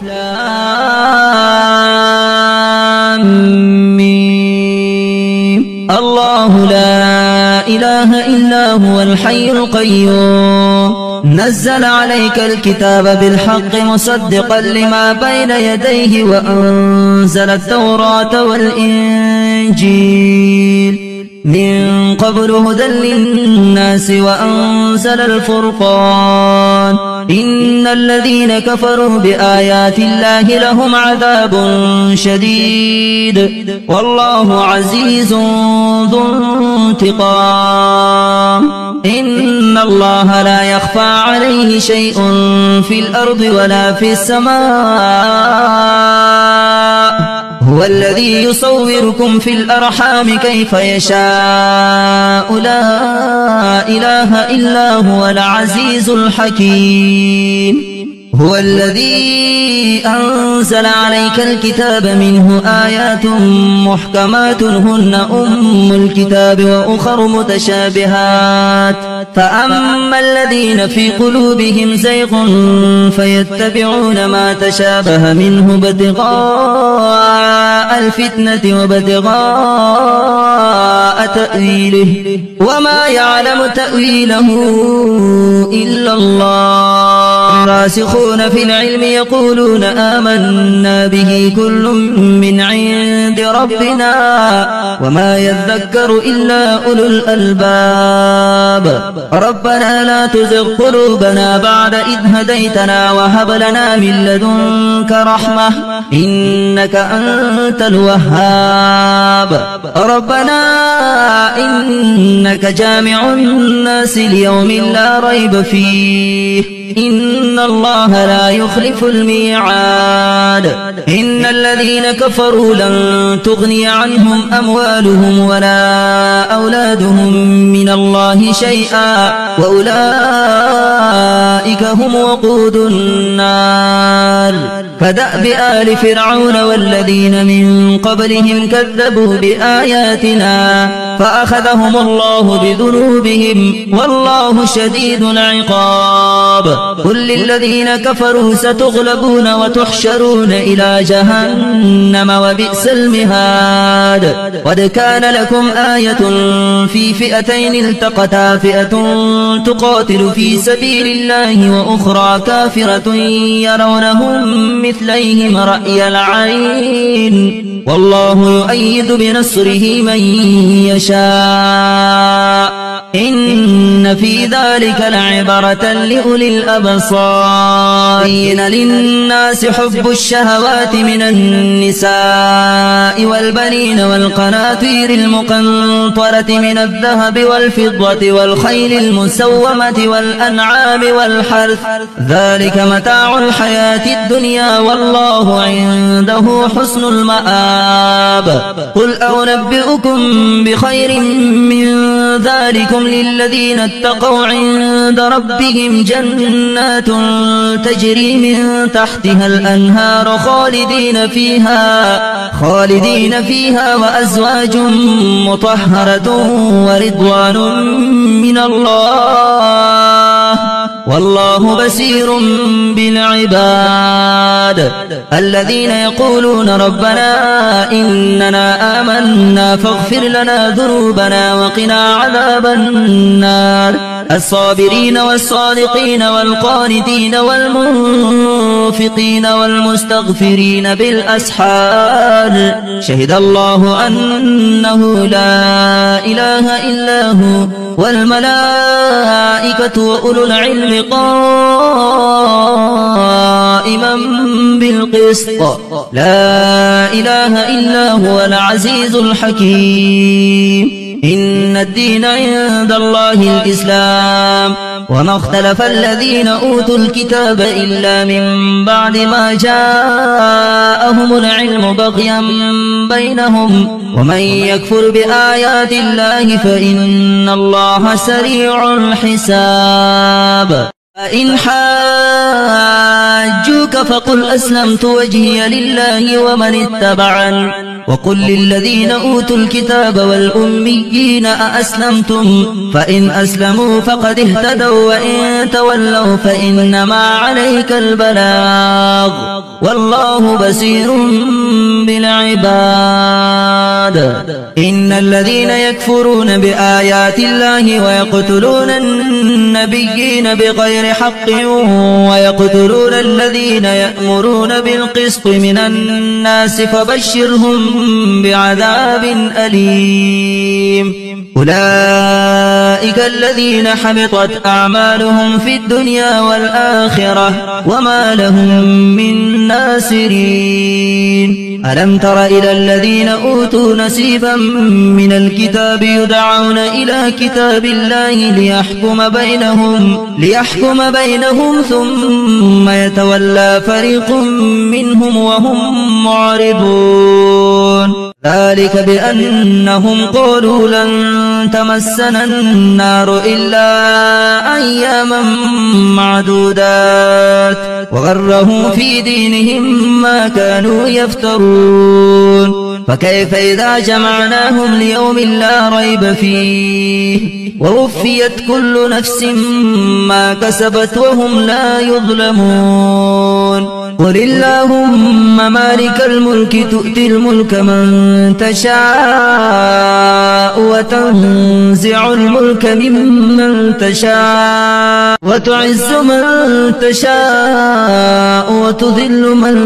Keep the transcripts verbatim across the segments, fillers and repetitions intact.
لام ميم الله لا إله إلا هو الحي القيوم نزل عليك الكتاب بالحق مصدقا لما بين يديه وأنزل التوراة والإنجيل من قبل هدى للناس وأنزل الفرقان إن الذين كفروا بآيات الله لهم عذاب شديد والله عزيز ذو انتقام إن الله لا يخفى عليه شيء في الأرض ولا في السماء هو الذي يصوركم في الأرحام كيف يشاء لا إله إلا هو العزيز الحكيم هو الذي أنزل عليك الكتاب منه آيات محكمات هن أم الكتاب وأخر متشابهات فأما الذين في قلوبهم زيغ فيتبعون ما تشابه منه ابتغاء الفتنة وابتغاء تأويله وما يعلم تأويله إلا الله الراسخون في العلم يقولون آمنا به كل من عند ربنا وما يذكر إلا أولو الألباب ربنا لا تزغ قلوبنا بعد إذ هديتنا وهب لنا من لدنك رحمة إنك أنت الوهاب ربنا إنك جامع الناس ليوم لا ريب فيه إن الله لا يخلف الميعاد إن الذين كفروا لن تغني عنهم أموالهم ولا أولادهم من الله شيئا وأولئك هم وقود النار فدأب آل فرعون والذين من قبلهم كذبوا بآياتنا فأخذهم الله بذنوبهم والله شديد العقاب قل للذين كفروا ستغلبون وتحشرون إلى جهنم وبئس المهاد قد كان لكم آية في فئتين التقتا فئة تقاتل في سبيل الله وأخرى كافرة يرونهم مثليهم رأي العين والله يؤيد بنصره من يشاء إن في ذلك لعبرة لأولي الأبصار زين للناس حب الشهوات من النساء والبنين والقناطير المقنطرة من الذهب والفضة والخيل المسومة والأنعام والحرث ذلك متاع الحياة الدنيا والله عنده حسن المآب قل أنبئكم بخير من ذلكم للذين اتقوا عند ربهم جنات تجري من تحتها الأنهار خالدين فيها خالدين فيها وأزواج مطهرة ورضوان من الله والله بصير بالعباد الذين يقولون ربنا إننا آمنا فاغفر لنا ذنوبنا وقنا عذاب النار الصابرين والصادقين والقانتين والمنفقين والمستغفرين بالأسحار شهد الله أنه لا إله إلا هو والملائكة وأولو العلم قائما بالقسط لا إله إلا هو العزيز الحكيم إن الدين عند الله الإسلام وما اختلف الذين أوتوا الكتاب إلا من بعد ما جاءهم العلم بغيا بينهم ومن يكفر بآيات الله فإن الله سريع الحساب فإن حاجوك فقل أسلمت وجهي لله ومن اتبعني وقل للذين أوتوا الكتاب والأميين أأسلمتم فإن أسلموا فقد اهتدوا وإن تولوا فإنما عليك البلاغ والله بصير بالعباد. إن الذين يكفرون بآيات الله ويقتلون النبيين بغير حق ويقتلون الذين يأمرون بالقسط من الناس فبشرهم بعذاب أليم. أولئك الذين حبطت أعمالهم في الدنيا والآخرة وما لهم من ناصرين. ألم تر إلى الذين أوتوا نصيبا من الكتاب يدعون إلى كتاب الله ليحكم بينهم ليحكم بينهم ثم يتولى فريق منهم وهم معرضون. ذلك بأنهم قالوا لن تمسنا النار إلا أياما معدودات وغرهم في دينهم ما كانوا يفترون. فكيف إذا جمعناهم ليوم لا ريب فيه ووفيت كل نفس ما كسبت وهم لا يظلمون. قل اللهم مالك الملك تؤتي الملك من تشاء وتنزع الملك ممن تشاء وتعز من تشاء وتذل من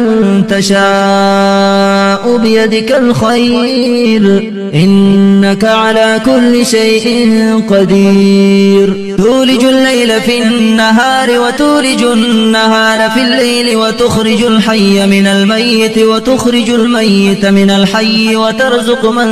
تشاء بيدك الخير إنك على كل شيء قدير. تولج الليل في النهار وتولج النهار في الليل وتخرج الحي من الميت وتخرج الميت من الحي وترزق من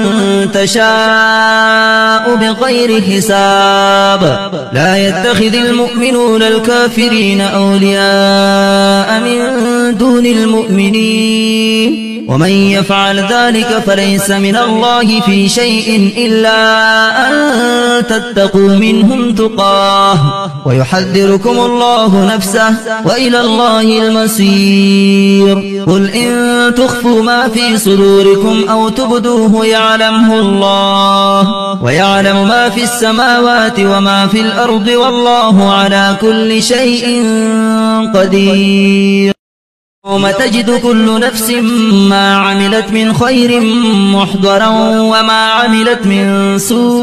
تشاء بغير حساب. لا يتخذ المؤمنون الكافرين أولياء من دون المؤمنين ومن يفعل ذلك فليس من الله في شيء إلا أن تتقوا منهم تقاه ويحذركم الله نفسه وإلى الله المصير. قل إن تخفوا ما في صدوركم أو تبدوه يعلمه الله ويعلم ما في السماوات وما في الأرض والله على كل شيء قدير. يوم تجد كل نفس ما عملت من خير محضرا وما عملت من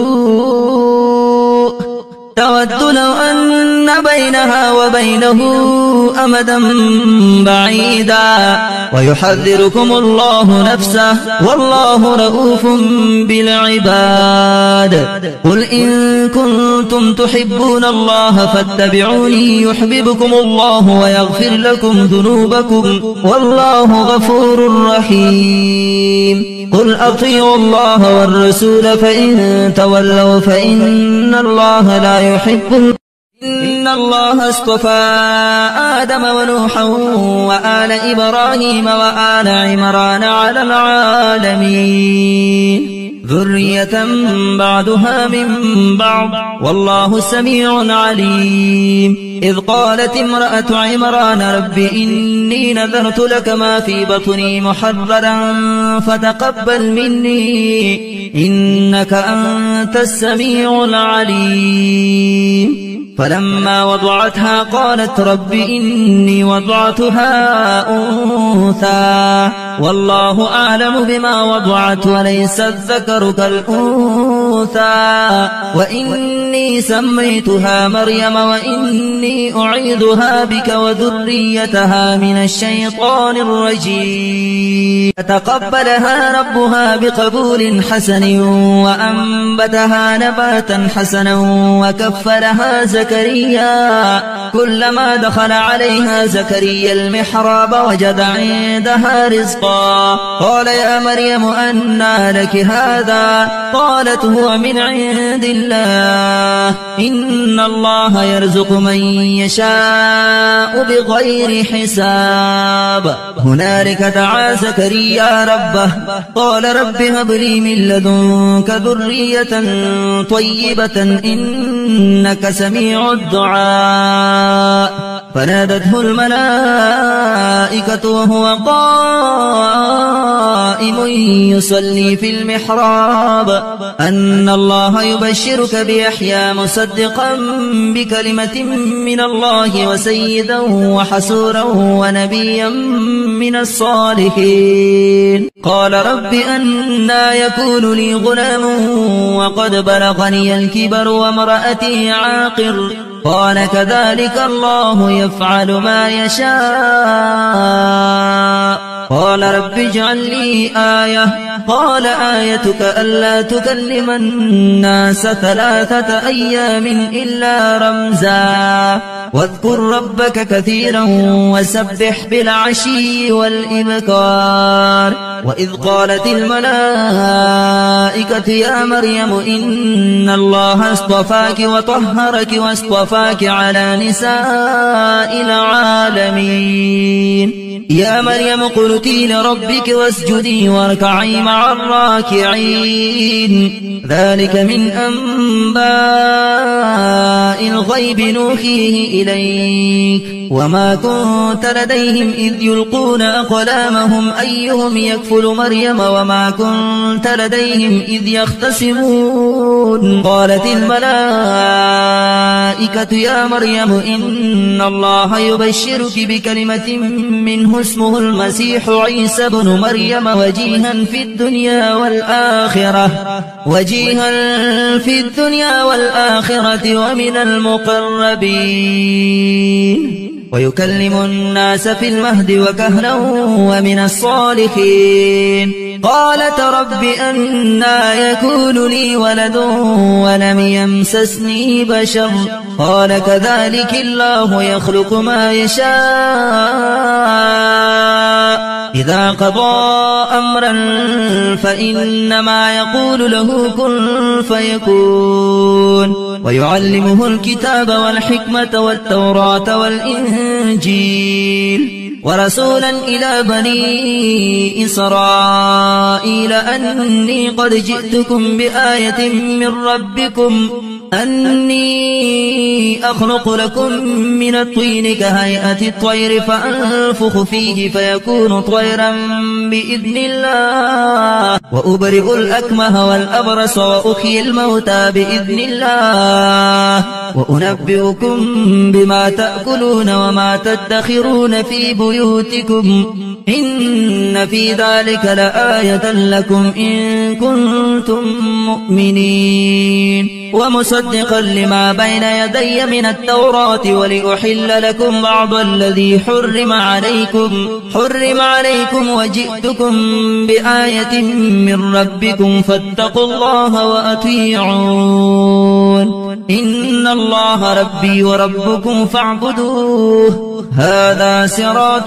سوء تود لو أن بينها وبينه أمدا بعيدا ويحذركم الله نفسه والله رؤوف بالعباد. قل إن كنتم تحبون الله فاتبعوني يحببكم الله ويغفر لكم ذنوبكم والله غفور رحيم. قل أطيعوا الله والرسول فإن تولوا فإن الله لا يحب. إن الله اصطفى آدم ونوحا وآل إبراهيم وآل عمران على العالمين ذرية بعضها من بعض والله سميع عليم. إذ قالت امرأة عمران رب إني نذرت لك ما في بطني محررا فتقبل مني إنك أنت السميع العليم. فلما وضعتها قالت رب إني وضعتها أنثى والله أعلم بما وضعت وليس الذكر كالأنثى وإني سميتها مريم وإني أعيذها بك وذريتها من الشيطان الرجيم. فتقبلها ربها بقبول حسن وأنبتها نباتا حسنا وكفلها زكريا كلما دخل عليها زكريا المحراب وجد عندها رزقا قال يا مريم أنى لك هذا قالت هو من عند الله إن الله يرزق من يشاء بغير حساب. هنالك دعا زكريا ربه قال رب هب لي من لدنك ذرية طيبة إنك سميع الدعاء. فنادته الملائكة وهو قائم يصلي في المحراب أن الله يبشرك بيحيى مصدقا بكلمة من الله وسيدا وحسورا ونبيا من الصالحين. قال رب أنى يكون لي غلام وقد بلغني الكبر وامرأتي عاقر قال كذلك الله يفعل ما يشاء. قال رب اجعل لي آية قال آيتك ألا تكلم الناس ثلاثة أيام إلا رمزا واذكر ربك كثيرا وسبح بالعشي والإبكار. وإذ قالت الملائكة يا مريم إن الله اصطفاك وطهرك واصطفاك على نساء العالمين. يا مريم قلتي لربك واسجدي واركعي مع الراكعين. ذلك من أنباء الغيب نوحيه إليك وما كنت لديهم إذ يلقون أقلامهم أيهم يكفل مريم وما كنت لديهم إذ يختصمون. قالت الملائكة يا مريم إن الله يبشرك بكلمة منه اسمه المسيح عيسى بن مريم وجيها في الدنيا والآخرة وجيها في الدنيا والآخرة ومن المقربين ويكلم الناس في المهد وكهلا ومن الصالحين. قالت رب أنى يكون لي ولد ولم يمسسني بشر قال كذلك الله يخلق ما يشاء إذا قضى أمرا فإنما يقول له كن فيكون. ويعلمه الكتاب والحكمة والتوراة والإنجيل ورسولا إلى بني إسرائيل أني قد جئتكم بآية من ربكم أني أخلق لكم من الطين كهيئة الطير فأنفخ فيه فيكون طيرا بإذن الله وأبرئ الأكمه والأبرص وأحيي الموتى بإذن الله وأنبئكم بما تأكلون وما تدخرون في بيوتكم إن في ذلك لآية لكم إن كنتم مؤمنين. ومصدقا لما بين يدي من التوراة ولأحل لكم بعض الذي حرم عليكم حرم عليكم وجئتكم بآية من ربكم فاتقوا الله وأطيعون. إن الله ربي وربكم فاعبدوه هذا صراط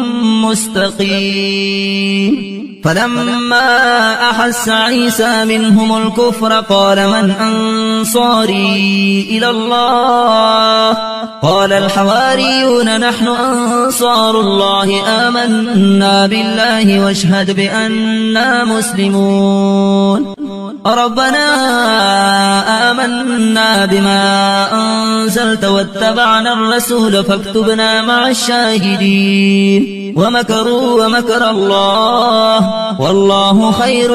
مستقيم. فلما أحس عيسى منهم الكفر قال من أنصاري إلى الله قال الحواريون نحن أنصار الله آمنا بالله واشهد بأننا مسلمون. ربنا آمنا بما أنزلت واتبعنا الرسول فاكتبنا مع الشاهدين. ومكروا ومكر الله والله خير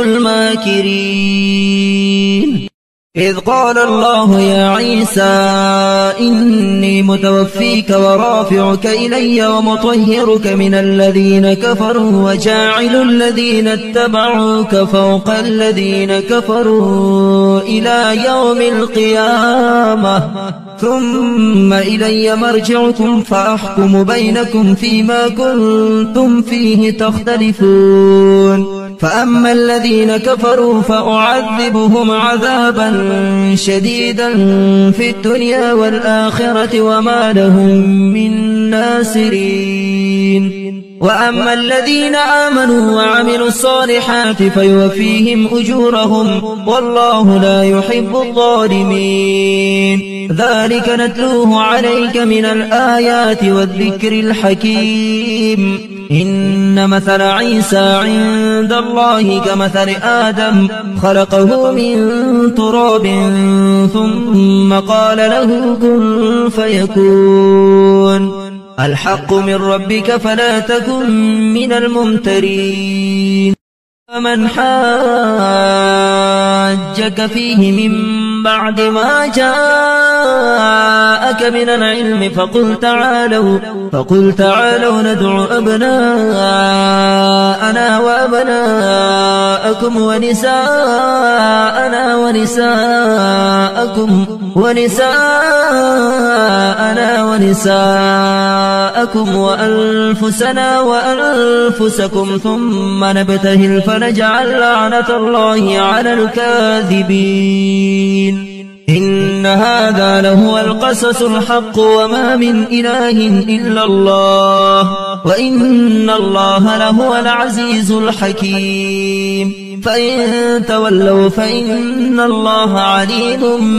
الماكرين. إذ قال الله يا عيسى إني متوفيك ورافعك إلي ومطهرك من الذين كفروا وجاعل الذين اتبعوك فوق الذين كفروا إلى يوم القيامة ثم إلي مرجعكم فأحكم بينكم فيما كنتم فيه تختلفون. فأما الذين كفروا فأعذبهم عذابا شديدا في الدنيا والآخرة وما لهم من ناصرين. وأما الذين آمنوا وعملوا الصالحات فيوفيهم أجورهم والله لا يحب الظالمين. ذلك نتلوه عليك من الآيات والذكر الحكيم. إن مثل عيسى عند الله كمثل آدم خلقه من تراب ثم قال له كن فيكون. الحق من ربك فلا تكن من الممترين. فمن حاجك فيه من بعد ما جاءك من العلم فقل تعالوا فقل تعالوا ندع أبناءنا وأبناءكم ونساءنا ونساءكم ونساءنا ونساءكم وأنفسنا وأنفسكم ثم نبتهل فنجعل لعنة الله على الكاذبين. إن هذا لهو القصص الحق وما من إله إلا الله وإن الله لهو العزيز الحكيم. فإن تولوا فإن الله عليم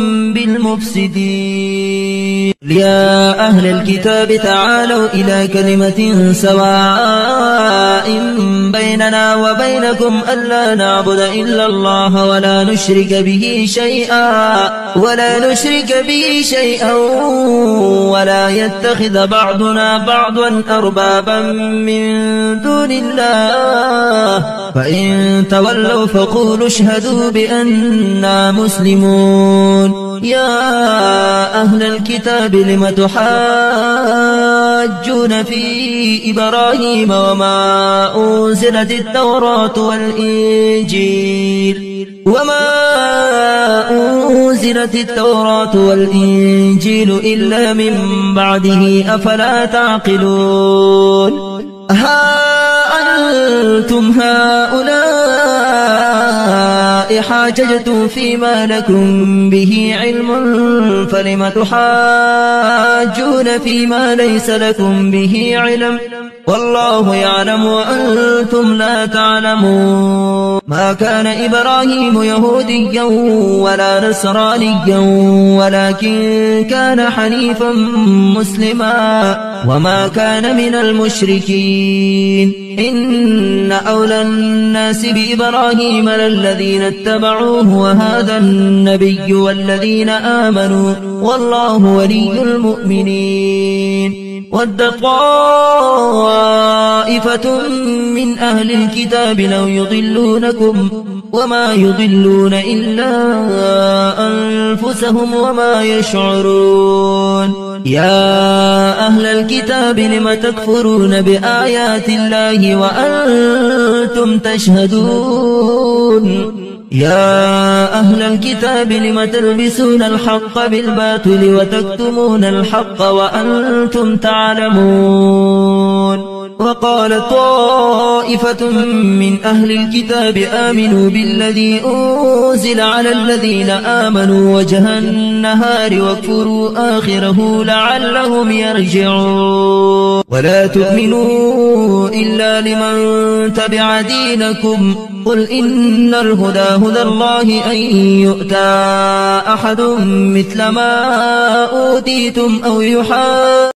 بالمفسدين. يا أهل الكتاب تعالوا إلى كلمة سواء بيننا وبينكم ألا نعبد إلا الله ولا نشرك به شيئا ولا نشرك به شيئا ولا يتخذ بعضنا بعضا أربابا من دون الله. فإن تولوا فقولوا اشهدوا بأننا مسلمون. يا أهل الكتاب لم تحاجون في إبراهيم وما أنزلت التوراة والإنجيل وما أنزلت التوراة والإنجيل إلا من بعده أفلا تعقلون. ها أنتم هؤلاء حاججتم فيما لكم به علم فلم تحاجون فيما ليس لكم به علم والله يعلم وأنتم لا تعلمون. ما كان إبراهيم يهوديا ولا نصرانيا ولكن كان حنيفا مسلما وما كان من المشركين. إن أولى الناس بإبراهيم للذين اتبعوه وهذا النبي والذين آمنوا والله ولي المؤمنين. ود طائفة من أهل الكتاب لو يضلونكم وما يضلون إلا أنفسهم وما يشعرون. يا أهل الكتاب لم تكفرون بآيات الله وأنتم تشهدون. يا أهل الكتاب لم تلبسون الحق بالباطل وتكتمون الحق وأنتم تعلمون. وقال طائفة من أهل الكتاب آمنوا بالذي أنزل على الذين آمنوا وجه النهار واكفروا آخره لعلهم يرجعون. ولا تؤمنوا إلا لمن تبع دينكم قل إن الهدى هدى الله أن يؤتى أحد مثل ما أوتيتم أو يحاسبون